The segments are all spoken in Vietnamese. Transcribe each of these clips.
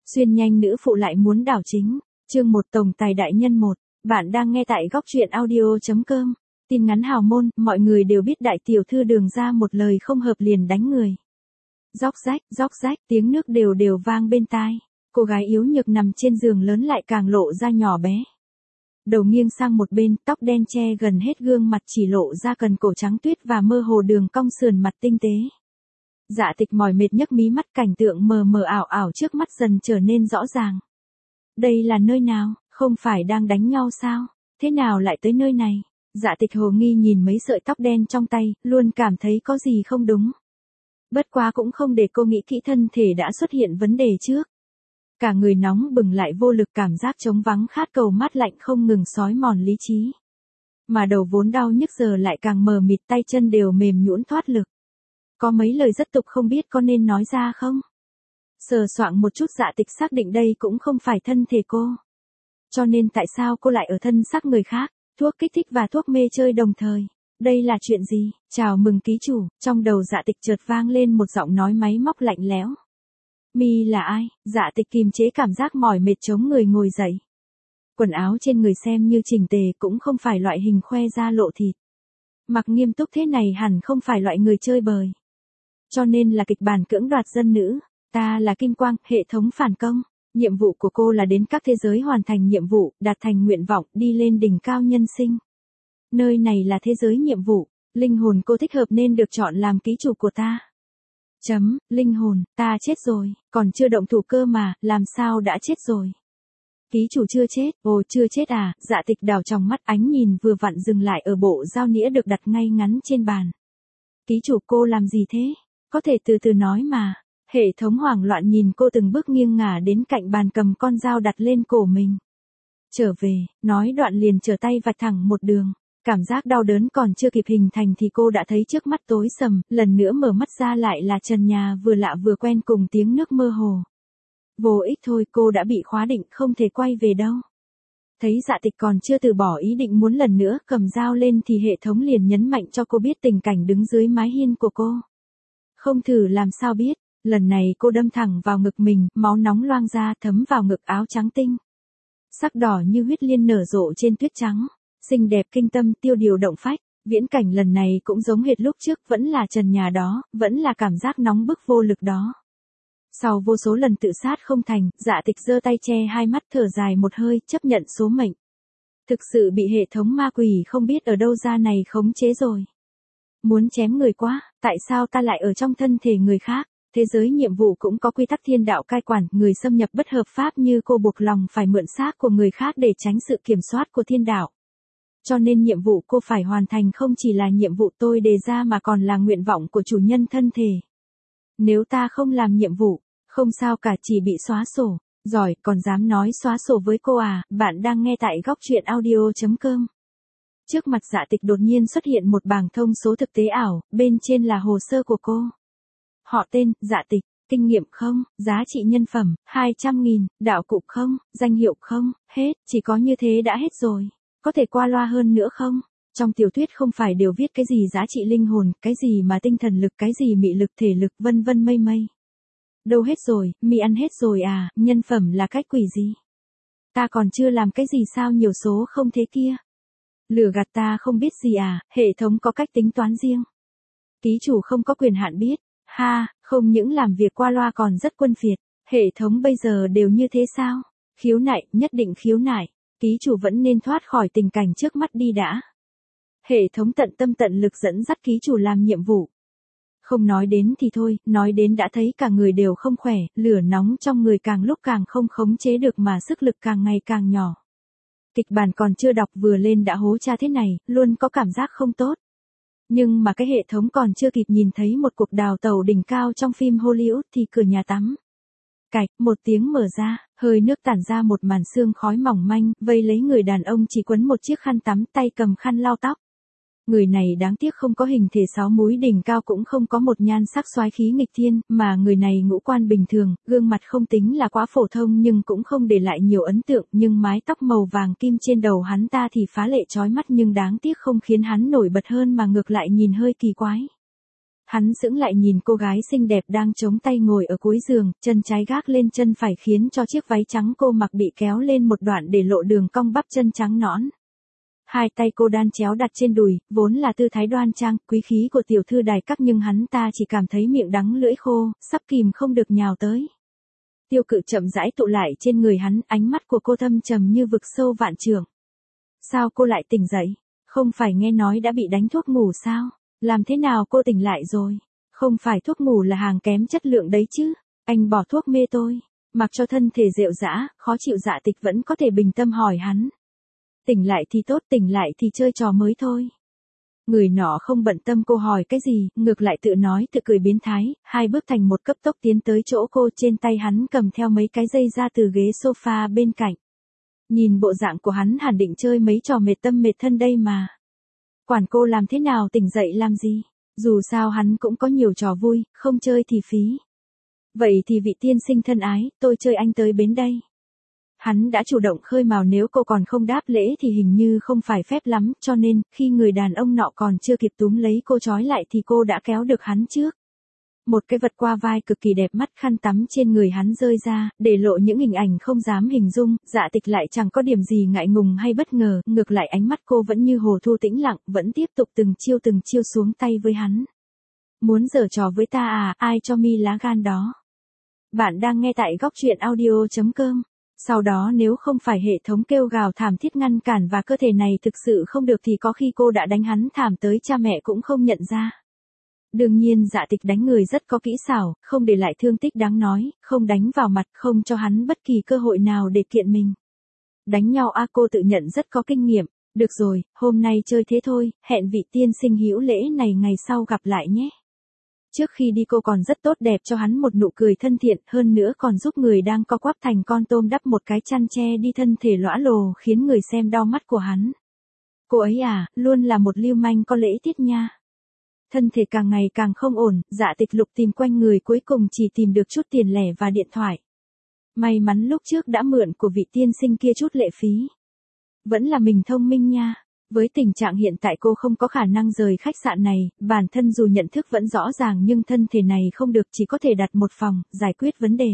Xuyên nhanh nữ phụ lại muốn đảo chính. Chương 1 tổng tài đại nhân 1. Bạn đang nghe tại góc truyện audio.com. Tin ngắn hào môn, mọi người đều biết đại tiểu thư Đường ra một lời không hợp liền đánh người. Róc rách, tiếng nước đều đều vang bên tai. Cô gái yếu nhược nằm trên giường lớn lại càng lộ ra nhỏ bé. Đầu nghiêng sang một bên, tóc đen che gần hết gương mặt chỉ lộ ra cần cổ trắng tuyết và mơ hồ đường cong sườn mặt tinh tế. Dạ Tịch mỏi mệt nhấc mí mắt, cảnh tượng mờ mờ ảo ảo trước mắt dần trở nên rõ ràng. Đây là nơi nào, không phải đang đánh nhau sao, thế nào lại tới nơi này? Dạ Tịch hồ nghi nhìn mấy sợi tóc đen trong tay, luôn cảm thấy có gì không đúng. Bất quá cũng không để cô nghĩ kỹ thân thể đã xuất hiện vấn đề trước. Cả người nóng bừng lại vô lực, cảm giác trống vắng khát cầu mát lạnh không ngừng xói mòn lý trí. Mà đầu vốn đau nhức giờ lại càng mờ mịt, tay chân đều mềm nhũn thoát lực. Có mấy lời rất tục không biết có nên nói ra không? Sờ soạng một chút Dạ Tịch xác định đây cũng không phải thân thể cô. Cho nên tại sao cô lại ở thân xác người khác, thuốc kích thích và thuốc mê chơi đồng thời? Đây là chuyện gì? Chào mừng ký chủ, trong đầu Dạ Tịch chợt vang lên một giọng nói máy móc lạnh lẽo. Mi là ai? Dạ Tịch kìm chế cảm giác mỏi mệt chống người ngồi dậy. Quần áo trên người xem như chỉnh tề, cũng không phải loại hình khoe ra lộ thịt. Mặc nghiêm túc thế này hẳn không phải loại người chơi bời. Cho nên là kịch bản cưỡng đoạt dân nữ. Ta là Kim Quang, hệ thống phản công. Nhiệm vụ của cô là đến các thế giới hoàn thành nhiệm vụ, đạt thành nguyện vọng, đi lên đỉnh cao nhân sinh. Nơi này là thế giới nhiệm vụ, linh hồn cô thích hợp nên được chọn làm ký chủ của ta. Linh hồn, ta chết rồi, còn chưa động thủ cơ mà, làm sao đã chết rồi? Ký chủ chưa chết, ồ chưa chết à? Dạ Tịch đảo trong mắt, ánh nhìn vừa vặn dừng lại ở bộ dao nĩa được đặt ngay ngắn trên bàn. Ký chủ, cô làm gì thế? Có thể từ từ nói mà. Hệ thống hoảng loạn nhìn cô từng bước nghiêng ngả đến cạnh bàn, cầm con dao đặt lên cổ mình. Trở về, nói đoạn liền trở tay vạch thẳng một đường. Cảm giác đau đớn còn chưa kịp hình thành thì cô đã thấy trước mắt tối sầm, lần nữa mở mắt ra lại là trần nhà vừa lạ vừa quen cùng tiếng nước mơ hồ. Vô ích thôi, cô đã bị khóa định, không thể quay về đâu. Thấy Dạ Tịch còn chưa từ bỏ ý định muốn lần nữa cầm dao lên thì hệ thống liền nhấn mạnh cho cô biết tình cảnh đứng dưới mái hiên của cô. Không thử làm sao biết, lần này cô đâm thẳng vào ngực mình, máu nóng loang ra thấm vào ngực áo trắng tinh. Sắc đỏ như huyết liên nở rộ trên tuyết trắng, xinh đẹp kinh tâm, tiêu điều động phách. Viễn cảnh lần này cũng giống hệt lúc trước, vẫn là trần nhà đó, vẫn là cảm giác nóng bức vô lực đó. Sau vô số lần tự sát không thành, Dạ Tịch giơ tay che hai mắt thở dài một hơi, chấp nhận số mệnh. Thực sự bị hệ thống ma quỷ không biết ở đâu ra này khống chế rồi. Muốn chém người quá, tại sao ta lại ở trong thân thể người khác? Thế giới nhiệm vụ cũng có quy tắc thiên đạo cai quản, người xâm nhập bất hợp pháp như cô buộc lòng phải mượn xác của người khác để tránh sự kiểm soát của thiên đạo. Cho nên nhiệm vụ cô phải hoàn thành không chỉ là nhiệm vụ tôi đề ra mà còn là nguyện vọng của chủ nhân thân thể. Nếu ta không làm nhiệm vụ, không sao cả, chỉ bị xóa sổ. Giỏi, còn dám nói xóa sổ với cô à? Bạn đang nghe tại góc truyện audio.com. Trước mặt Dạ Tịch đột nhiên xuất hiện một bảng thông số thực tế ảo, bên trên là hồ sơ của cô. Họ tên, Dạ Tịch, kinh nghiệm không, giá trị nhân phẩm, 200.000, đạo cụ không, danh hiệu không, hết, chỉ có như thế đã hết rồi. Có thể qua loa hơn nữa không? Trong tiểu thuyết không phải đều viết cái gì giá trị linh hồn, cái gì mà tinh thần lực, cái gì mị lực, thể lực, vân vân mây mây. Đâu hết rồi, mi ăn hết rồi à? Nhân phẩm là cái quỷ gì? Ta còn chưa làm cái gì sao nhiều số không thế kia? Lừa gạt ta không biết gì à? Hệ thống có cách tính toán riêng. Ký chủ không có quyền hạn biết. Ha, không những làm việc qua loa còn rất quân phiệt. Hệ thống bây giờ đều như thế sao? Khiếu nại, nhất định khiếu nại. Ký chủ vẫn nên thoát khỏi tình cảnh trước mắt đi đã. Hệ thống tận tâm tận lực dẫn dắt ký chủ làm nhiệm vụ. Không nói đến thì thôi, nói đến đã thấy cả người đều không khỏe, lửa nóng trong người càng lúc càng không khống chế được mà sức lực càng ngày càng nhỏ. Kịch bản còn chưa đọc vừa lên đã hố cha thế này, luôn có cảm giác không tốt. Nhưng mà cái hệ thống còn chưa kịp nhìn thấy một cuộc đào tẩu đỉnh cao trong phim Hollywood thì cửa nhà tắm. Cạch, một tiếng mở ra, hơi nước tản ra một màn sương khói mỏng manh, vây lấy người đàn ông chỉ quấn một chiếc khăn tắm, tay cầm khăn lau tóc. Người này đáng tiếc không có hình thể 6 múi đỉnh cao, cũng không có một nhan sắc soái khí nghịch thiên, mà người này ngũ quan bình thường, gương mặt không tính là quá phổ thông nhưng cũng không để lại nhiều ấn tượng, nhưng mái tóc màu vàng kim trên đầu hắn ta thì phá lệ chói mắt, nhưng đáng tiếc không khiến hắn nổi bật hơn mà ngược lại nhìn hơi kỳ quái. Hắn sững lại nhìn cô gái xinh đẹp đang chống tay ngồi ở cuối giường, chân trái gác lên chân phải khiến cho chiếc váy trắng cô mặc bị kéo lên một đoạn để lộ đường cong bắp chân trắng nõn. Hai tay cô đan chéo đặt trên đùi, vốn là tư thái đoan trang, quý khí của tiểu thư đài các nhưng hắn ta chỉ cảm thấy miệng đắng lưỡi khô, sắp kìm không được nhào tới. Tiêu Cự chậm rãi tụ lại trên người hắn, ánh mắt của cô thâm trầm như vực sâu vạn trượng. Sao cô lại tỉnh dậy? Không phải nghe nói đã bị đánh thuốc ngủ sao? Làm thế nào cô tỉnh lại rồi? Không phải thuốc ngủ là hàng kém chất lượng đấy chứ? Anh bỏ thuốc mê tôi. Mặc cho thân thể rệu rã, khó chịu Dạ Tịch vẫn có thể bình tâm hỏi hắn. Tỉnh lại thì tốt, tỉnh lại thì chơi trò mới thôi. Người nọ không bận tâm cô hỏi cái gì, ngược lại tự nói tự cười biến thái, hai bước thành một cấp tốc tiến tới chỗ cô, trên tay hắn cầm theo mấy cái dây ra từ ghế sofa bên cạnh. Nhìn bộ dạng của hắn hẳn định chơi mấy trò mệt tâm mệt thân đây mà. Quản cô làm thế nào, tỉnh dậy làm gì? Dù sao hắn cũng có nhiều trò vui, không chơi thì phí. Vậy thì vị tiên sinh thân ái, tôi chơi anh tới bến đây. Hắn đã chủ động khơi mào, nếu cô còn không đáp lễ thì hình như không phải phép lắm, cho nên, khi người đàn ông nọ còn chưa kịp túm lấy cô trói lại thì cô đã kéo được hắn trước. Một cái vật qua vai cực kỳ đẹp mắt, khăn tắm trên người hắn rơi ra, để lộ những hình ảnh không dám hình dung. Dạ Tịch lại chẳng có điểm gì ngại ngùng hay bất ngờ, ngược lại ánh mắt cô vẫn như hồ thu tĩnh lặng, vẫn tiếp tục từng chiêu xuống tay với hắn. Muốn giở trò với ta à, ai cho mi lá gan đó? Bạn đang nghe tại góc truyện audio.com. Sau đó nếu không phải hệ thống kêu gào thảm thiết ngăn cản và cơ thể này thực sự không được thì có khi cô đã đánh hắn thảm tới cha mẹ cũng không nhận ra. Đương nhiên Dạ Tịch đánh người rất có kỹ xảo, không để lại thương tích đáng nói, không đánh vào mặt, không cho hắn bất kỳ cơ hội nào để kiện mình. Đánh nhau cô tự nhận rất có kinh nghiệm. Được rồi, hôm nay chơi thế thôi, hẹn vị tiên sinh hữu lễ này ngày sau gặp lại nhé. Trước khi đi cô còn rất tốt đẹp cho hắn một nụ cười thân thiện, hơn nữa còn giúp người đang co quắp thành con tôm đắp một cái chăn che đi thân thể lõa lồ, khiến người xem đau mắt của hắn. Cô ấy luôn là một lưu manh có lễ tiết nha. Thân thể càng ngày càng không ổn, Dạ Tịch lục tìm quanh người, cuối cùng chỉ tìm được chút tiền lẻ và điện thoại. May mắn lúc trước đã mượn của vị tiên sinh kia chút lệ phí. Vẫn là mình thông minh nha. Với tình trạng hiện tại cô không có khả năng rời khách sạn này, bản thân dù nhận thức vẫn rõ ràng nhưng thân thể này không được, chỉ có thể đặt một phòng, giải quyết vấn đề.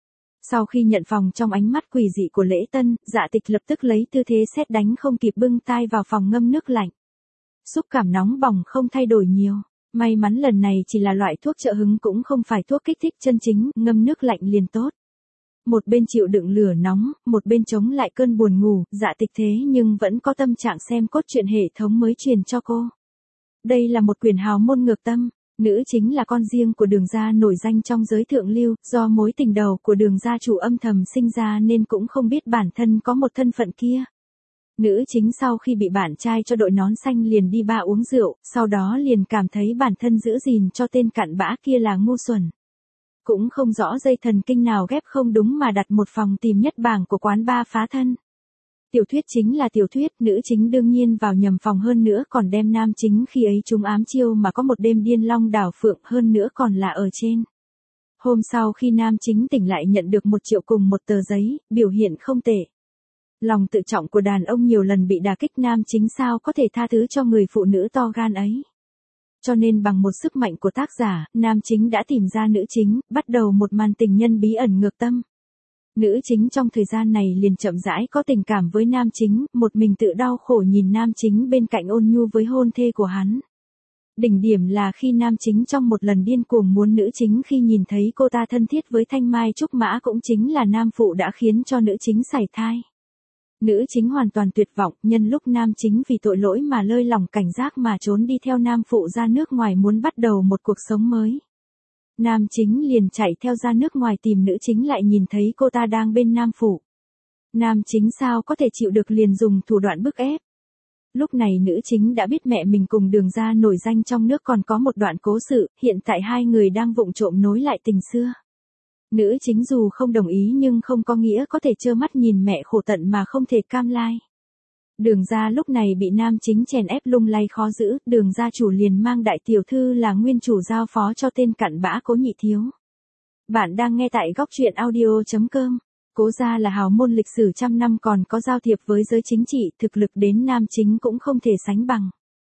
Sau khi nhận phòng, trong ánh mắt quỷ dị của Lễ Tân, Dạ Tịch lập tức lấy tư thế sét đánh không kịp bưng tai vào phòng ngâm nước lạnh. Xúc cảm nóng bỏng không thay đổi nhiều. May mắn lần này chỉ là loại thuốc trợ hứng, cũng không phải thuốc kích thích chân chính, ngâm nước lạnh liền tốt. Một bên chịu đựng lửa nóng, một bên chống lại cơn buồn ngủ, Dạ Tịch thế nhưng vẫn có tâm trạng xem cốt truyện hệ thống mới truyền cho cô. Đây là một quyển hào môn ngược tâm, nữ chính là con riêng của Đường gia nổi danh trong giới thượng lưu, do mối tình đầu của Đường gia chủ âm thầm sinh ra nên cũng không biết bản thân có một thân phận kia. Nữ chính sau khi bị bạn trai cho đội nón xanh liền đi bar uống rượu, sau đó liền cảm thấy bản thân giữ gìn cho tên cặn bã kia là ngu xuẩn. Cũng không rõ dây thần kinh nào ghép không đúng mà đặt một phòng tìm nhất bảng của quán bar phá thân. Tiểu thuyết chính là tiểu thuyết, nữ chính đương nhiên vào nhầm phòng, hơn nữa còn đem nam chính khi ấy trúng ám chiêu mà có một đêm điên long đảo phượng, hơn nữa còn là ở trên. Hôm sau khi nam chính tỉnh lại nhận được 1 triệu cùng một tờ giấy, biểu hiện không tệ. Lòng tự trọng của đàn ông nhiều lần bị đả kích, nam chính sao có thể tha thứ cho người phụ nữ to gan ấy. Cho nên bằng một sức mạnh của tác giả, nam chính đã tìm ra nữ chính, bắt đầu một màn tình nhân bí ẩn ngược tâm. Nữ chính trong thời gian này liền chậm rãi có tình cảm với nam chính, một mình tự đau khổ nhìn nam chính bên cạnh ôn nhu với hôn thê của hắn. Đỉnh điểm là khi nam chính trong một lần điên cuồng muốn nữ chính, khi nhìn thấy cô ta thân thiết với Thanh Mai Trúc Mã, cũng chính là nam phụ, đã khiến cho nữ chính sảy thai. Nữ chính hoàn toàn tuyệt vọng, nhân lúc nam chính vì tội lỗi mà lơi lỏng cảnh giác mà trốn đi theo nam phụ ra nước ngoài muốn bắt đầu một cuộc sống mới. Nam chính liền chạy theo ra nước ngoài tìm nữ chính, lại nhìn thấy cô ta đang bên nam phụ. Nam chính sao có thể chịu được, liền dùng thủ đoạn bức ép. Lúc này nữ chính đã biết mẹ mình cùng Đường gia nổi danh trong nước còn có một đoạn cố sự, hiện tại hai người đang vụng trộm nối lại tình xưa. Nữ chính dù không đồng ý nhưng không có nghĩa có thể trơ mắt nhìn mẹ khổ tận mà không thể cam lai. Đường gia lúc này bị nam chính chèn ép lung lay khó giữ, Đường gia chủ liền mang đại tiểu thư là nguyên chủ giao phó cho tên cặn bã Cố Nhị Thiếu. Bạn đang nghe tại góc truyện audio.com. Cố gia là hào môn lịch sử trăm năm, còn có giao thiệp với giới chính trị, thực lực đến nam chính cũng không thể sánh bằng.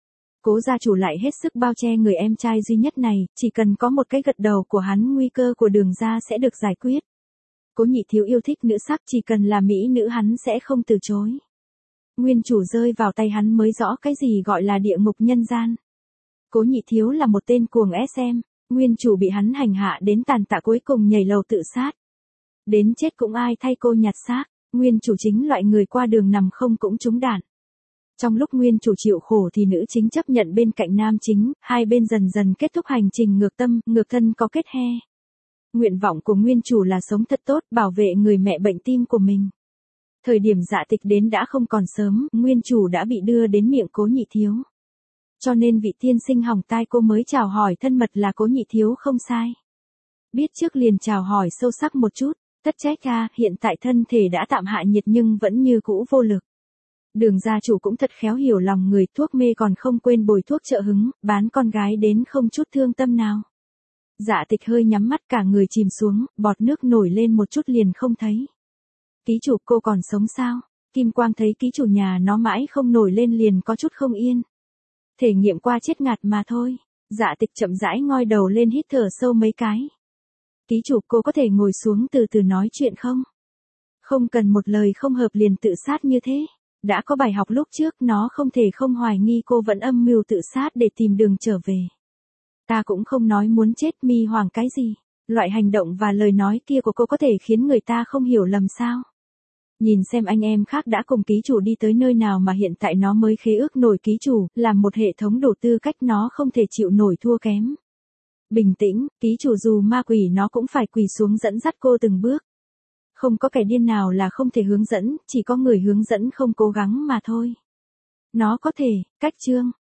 Cố gia chủ lại hết sức bao che người em trai duy nhất này, chỉ cần có một cái gật đầu của hắn nguy cơ của Đường gia sẽ được giải quyết. Cố Nhị Thiếu yêu thích nữ sắc, chỉ cần là mỹ nữ hắn sẽ không từ chối. Nguyên chủ rơi vào tay hắn mới rõ cái gì gọi là địa ngục nhân gian. Cố Nhị Thiếu là một tên cuồng SM, nguyên chủ bị hắn hành hạ đến tàn tạ cuối cùng nhảy lầu tự sát. Đến chết cũng ai thay cô nhặt xác, nguyên chủ chính loại người qua đường nằm không cũng trúng đạn. Trong lúc nguyên chủ chịu khổ thì nữ chính chấp nhận bên cạnh nam chính, hai bên dần dần kết thúc hành trình ngược tâm, ngược thân có kết he. Nguyện vọng của nguyên chủ là sống thật tốt, bảo vệ người mẹ bệnh tim của mình. Thời điểm Dạ Tịch đến đã không còn sớm, nguyên chủ đã bị đưa đến miệng Cố Nhị Thiếu. Cho nên vị tiên sinh hỏng tai cô mới chào hỏi thân mật là Cố Nhị Thiếu không sai. Biết trước liền chào hỏi sâu sắc một chút, tất trách ra, hiện tại thân thể đã tạm hạ nhiệt nhưng vẫn như cũ vô lực. Đường gia chủ cũng thật khéo hiểu lòng người, thuốc mê còn không quên bồi thuốc trợ hứng, bán con gái đến không chút thương tâm nào. Dạ Tịch hơi nhắm mắt cả người chìm xuống, bọt nước nổi lên một chút liền không thấy. Ký chủ cô còn sống sao? Kim Quang thấy ký chủ nhà nó mãi không nổi lên liền có chút không yên. Thể nghiệm qua chết ngạt mà thôi. Dạ Tịch chậm rãi ngoi đầu lên hít thở sâu mấy cái. Ký chủ cô có thể ngồi xuống từ từ nói chuyện không? Không cần một lời không hợp liền tự sát như thế. Đã có bài học lúc trước nó không thể không hoài nghi cô vẫn âm mưu tự sát để tìm đường trở về. Ta cũng không nói muốn chết mi hoàng cái gì. Loại hành động và lời nói kia của cô có thể khiến người ta không hiểu lầm sao. Nhìn xem anh em khác đã cùng ký chủ đi tới nơi nào mà hiện tại nó mới khế ước nổi ký chủ, làm một hệ thống đủ tư cách nó không thể chịu nổi thua kém. Bình tĩnh, ký chủ dù ma quỷ nó cũng phải quỳ xuống dẫn dắt cô từng bước. Không có kẻ điên nào là không thể hướng dẫn, chỉ có người hướng dẫn không cố gắng mà thôi. Nó có thể, cách chương.